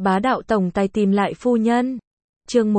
Bá đạo tổng tài tìm lại phu nhân. Chương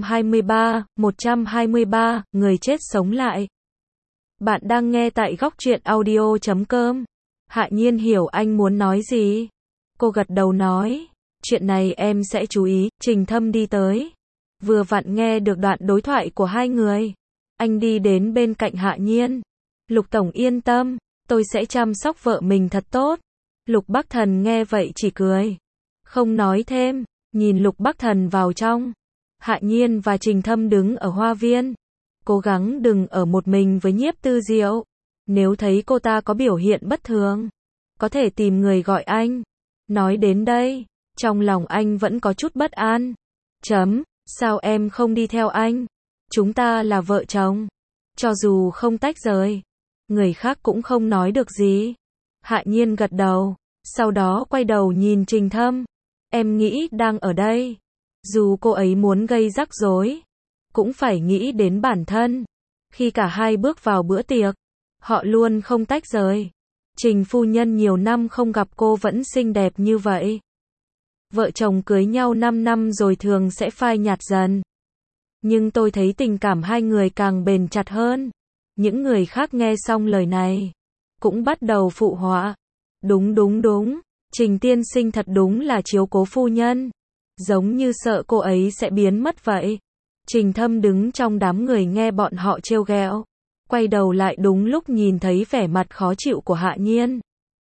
123, người chết sống lại. Bạn đang nghe tại góc truyện audio.com. Hạ Nhiên hiểu anh muốn nói gì. Cô gật đầu nói, chuyện này em sẽ chú ý. Trình Thâm đi tới, vừa vặn nghe được đoạn đối thoại của hai người. Anh đi đến bên cạnh Hạ Nhiên. Lục tổng yên tâm, tôi sẽ chăm sóc vợ mình thật tốt. Lục Bắc Thần nghe vậy chỉ cười, không nói thêm, nhìn Lục Bắc Thần vào trong. Hạ Nhiên và Trình Thâm đứng ở hoa viên, cố gắng đừng ở một mình với Nhiếp Tư Diệu. Nếu thấy cô ta có biểu hiện bất thường, có thể tìm người gọi anh. Nói đến đây, trong lòng anh vẫn có chút bất an. Sao em không đi theo anh? Chúng ta là vợ chồng. Cho dù không tách rời, người khác cũng không nói được gì. Hạ Nhiên gật đầu, sau đó quay đầu nhìn Trình Thâm. Em nghĩ đang ở đây, dù cô ấy muốn gây rắc rối, cũng phải nghĩ đến bản thân. Khi cả hai bước vào bữa tiệc, họ luôn không tách rời. Trình phu nhân nhiều năm không gặp cô vẫn xinh đẹp như vậy. Vợ chồng cưới nhau 5 năm rồi thường sẽ phai nhạt dần. Nhưng tôi thấy tình cảm hai người càng bền chặt hơn. Những người khác nghe xong lời này, cũng bắt đầu phụ họa. Đúng, Trình tiên sinh thật đúng là chiếu cố phu nhân. Giống như sợ cô ấy sẽ biến mất vậy. Trình Thâm đứng trong đám người nghe bọn họ trêu ghẹo, quay đầu lại đúng lúc nhìn thấy vẻ mặt khó chịu của Hạ Nhiên.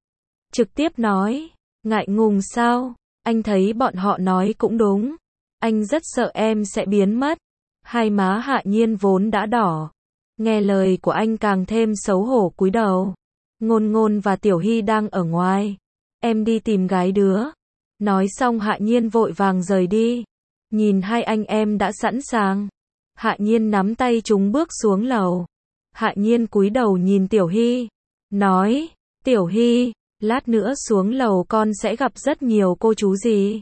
Trực tiếp nói, ngại ngùng sao? Anh thấy bọn họ nói cũng đúng. Anh rất sợ em sẽ biến mất. Hai má Hạ Nhiên vốn đã đỏ, nghe lời của anh càng thêm xấu hổ cúi đầu. Ngôn Ngôn và Tiểu Hy đang ở ngoài. Em đi tìm gái đứa. Nói xong Hạ Nhiên vội vàng rời đi. Nhìn hai anh em đã sẵn sàng, Hạ Nhiên nắm tay chúng bước xuống lầu. Hạ Nhiên cúi đầu nhìn Tiểu Hy, nói, Tiểu Hy, lát nữa xuống lầu con sẽ gặp rất nhiều cô chú gì.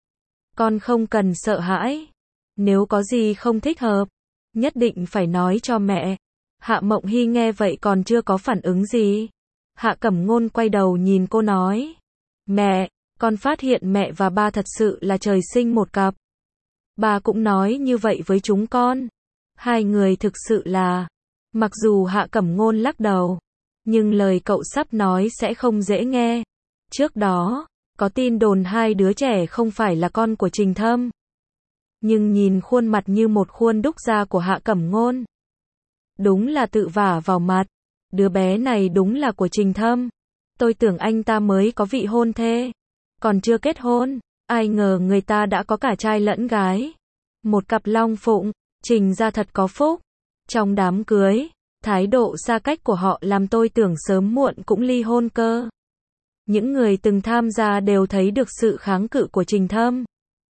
Con không cần sợ hãi. Nếu có gì không thích hợp, nhất định phải nói cho mẹ. Hạ Mộng Hy nghe vậy còn chưa có phản ứng gì. Hạ Cẩm Ngôn quay đầu nhìn cô nói, mẹ, con phát hiện mẹ và ba thật sự là trời sinh một cặp. Ba cũng nói như vậy với chúng con. Hai người thực sự là... Mặc dù Hạ Cẩm Ngôn lắc đầu, nhưng lời cậu sắp nói sẽ không dễ nghe. Trước đó, có tin đồn hai đứa trẻ không phải là con của Trình Thâm. Nhưng nhìn khuôn mặt như một khuôn đúc da của Hạ Cẩm Ngôn, đúng là tự vả vào mặt. Đứa bé này đúng là của Trình Thâm. Tôi tưởng anh ta mới có vị hôn thê, còn chưa kết hôn. Ai ngờ người ta đã có cả trai lẫn gái. Một cặp long phụng, Trình gia thật có phúc. Trong đám cưới, thái độ xa cách của họ làm tôi tưởng sớm muộn cũng ly hôn cơ. Những người từng tham gia đều thấy được sự kháng cự của Trình Thâm.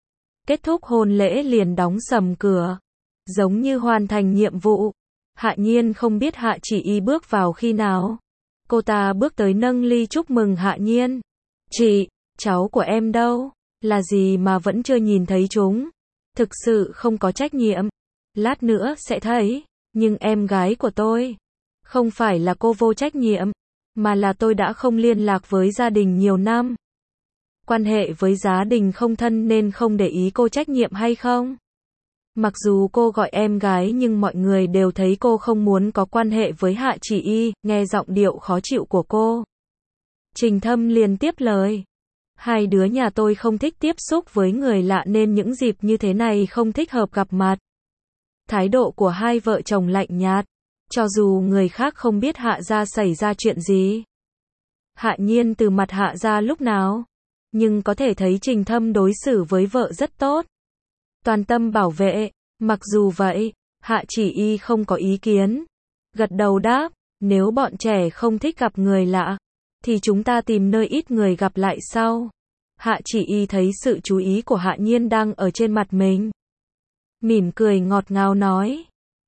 Kết thúc hôn lễ liền đóng sầm cửa, giống như hoàn thành nhiệm vụ. Hạ Nhiên không biết Hạ Chỉ Y bước vào khi nào. Cô ta bước tới nâng ly chúc mừng Hạ Nhiên. Chị, cháu của em đâu? Là gì mà vẫn chưa nhìn thấy chúng? Thực sự không có trách nhiệm. Lát nữa sẽ thấy. Nhưng em gái của tôi, không phải là cô vô trách nhiệm, mà là tôi đã không liên lạc với gia đình nhiều năm. Quan hệ với gia đình không thân nên không để ý cô trách nhiệm hay không. Mặc dù cô gọi em gái nhưng mọi người đều thấy cô không muốn có quan hệ với Hạ Chỉ Y. Nghe giọng điệu khó chịu của cô, Trình Thâm liền tiếp lời. Hai đứa nhà tôi không thích tiếp xúc với người lạ nên những dịp như thế này không thích hợp gặp mặt. Thái độ của hai vợ chồng lạnh nhạt, cho dù người khác không biết Hạ gia xảy ra chuyện gì. Hạ Nhiên từ mặt Hạ gia lúc nào, nhưng có thể thấy Trình Thâm đối xử với vợ rất tốt, toàn tâm bảo vệ. Mặc dù vậy, Hạ Chỉ Y không có ý kiến, gật đầu đáp, nếu bọn trẻ không thích gặp người lạ, thì chúng ta tìm nơi ít người gặp lại sau. Hạ Chỉ Y thấy sự chú ý của Hạ Nhiên đang ở trên mặt mình, mỉm cười ngọt ngào nói,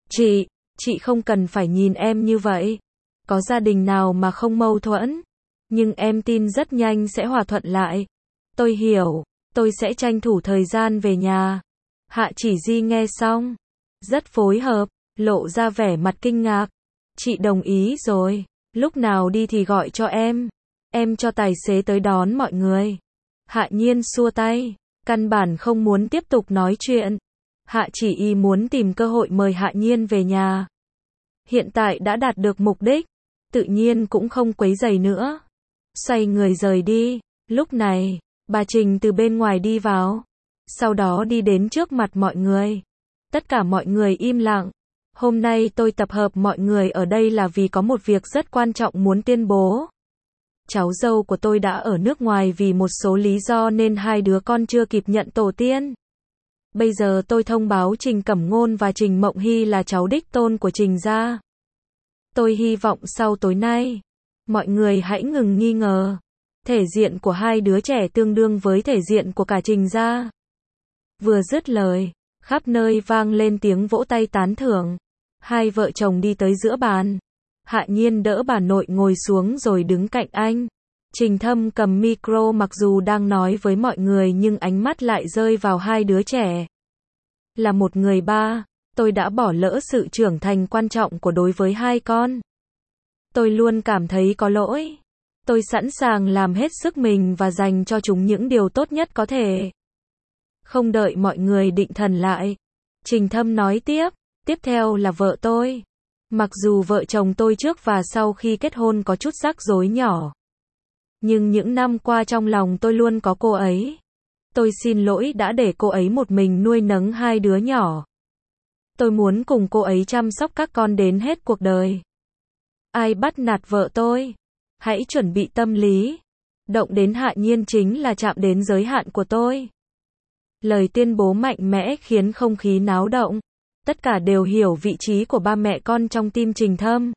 chị không cần phải nhìn em như vậy. Có gia đình nào mà không mâu thuẫn, nhưng em tin rất nhanh sẽ hòa thuận lại. Tôi hiểu, tôi sẽ tranh thủ thời gian về nhà. Hạ Chỉ Di nghe xong, rất phối hợp, lộ ra vẻ mặt kinh ngạc. Chị đồng ý rồi, lúc nào đi thì gọi cho em cho tài xế tới đón mọi người. Hạ Nhiên xua tay, Căn bản không muốn tiếp tục nói chuyện. Hạ Chỉ Y muốn tìm cơ hội mời Hạ Nhiên về nhà. Hiện tại đã đạt được mục đích, tự nhiên cũng không quấy rầy nữa. Xoay người rời đi. Lúc này, bà Trình từ bên ngoài đi vào. Sau đó đi đến trước mặt mọi người. Tất cả mọi người im lặng. Hôm nay tôi tập hợp mọi người ở đây là vì có một việc rất quan trọng muốn tuyên bố. Cháu dâu của tôi đã ở nước ngoài vì một số lý do nên hai đứa con chưa kịp nhận tổ tiên. Bây giờ tôi thông báo Trình Cẩm Ngôn và Trình Mộng Hy là cháu đích tôn của Trình gia. Tôi hy vọng sau tối nay, mọi người hãy ngừng nghi ngờ. Thể diện của hai đứa trẻ tương đương với thể diện của cả Trình gia. Vừa dứt lời, khắp nơi vang lên tiếng vỗ tay tán thưởng. Hai vợ chồng đi tới giữa bàn. Hạ Nhiên đỡ bà nội ngồi xuống rồi đứng cạnh anh. Trình Thâm cầm micro, mặc dù đang nói với mọi người nhưng ánh mắt lại rơi vào hai đứa trẻ. Là một người ba, tôi đã bỏ lỡ sự trưởng thành quan trọng của đối với hai con. Tôi luôn cảm thấy có lỗi. Tôi sẵn sàng làm hết sức mình và dành cho chúng những điều tốt nhất có thể. Không đợi mọi người định thần lại, Trình Thâm nói tiếp theo là vợ tôi. Mặc dù vợ chồng tôi trước và sau khi kết hôn có chút rắc rối nhỏ, nhưng những năm qua trong lòng tôi luôn có cô ấy. Tôi xin lỗi đã để cô ấy một mình nuôi nấng hai đứa nhỏ. Tôi muốn cùng cô ấy chăm sóc các con đến hết cuộc đời. Ai bắt nạt vợ tôi, hãy chuẩn bị tâm lý. Động đến Hạ Nhiên chính là chạm đến giới hạn của tôi. Lời tuyên bố mạnh mẽ khiến không khí náo động. Tất cả đều hiểu vị trí của ba mẹ con trong tim Trình Thâm.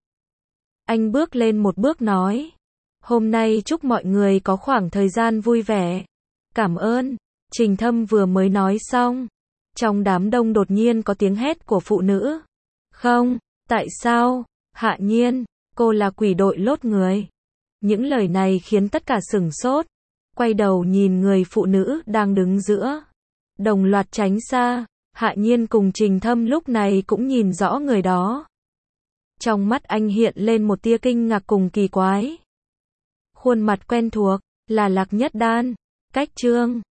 Anh bước lên một bước nói. Hôm nay chúc mọi người có khoảng thời gian vui vẻ. Cảm ơn. Trình Thâm vừa mới nói xong. Trong đám đông đột nhiên có tiếng hét của phụ nữ. Không, tại sao? Hạ Nhiên, cô là quỷ đội lốt người. Những lời này khiến tất cả sửng sốt. Quay đầu nhìn người phụ nữ đang đứng giữa. Đồng loạt tránh xa. Hạ Nhiên cùng Trình Thâm lúc này cũng nhìn rõ người đó. Trong mắt anh hiện lên một tia kinh ngạc cùng kỳ quái. Khuôn mặt quen thuộc, là Lạc Nhất Đan. Cách Trương.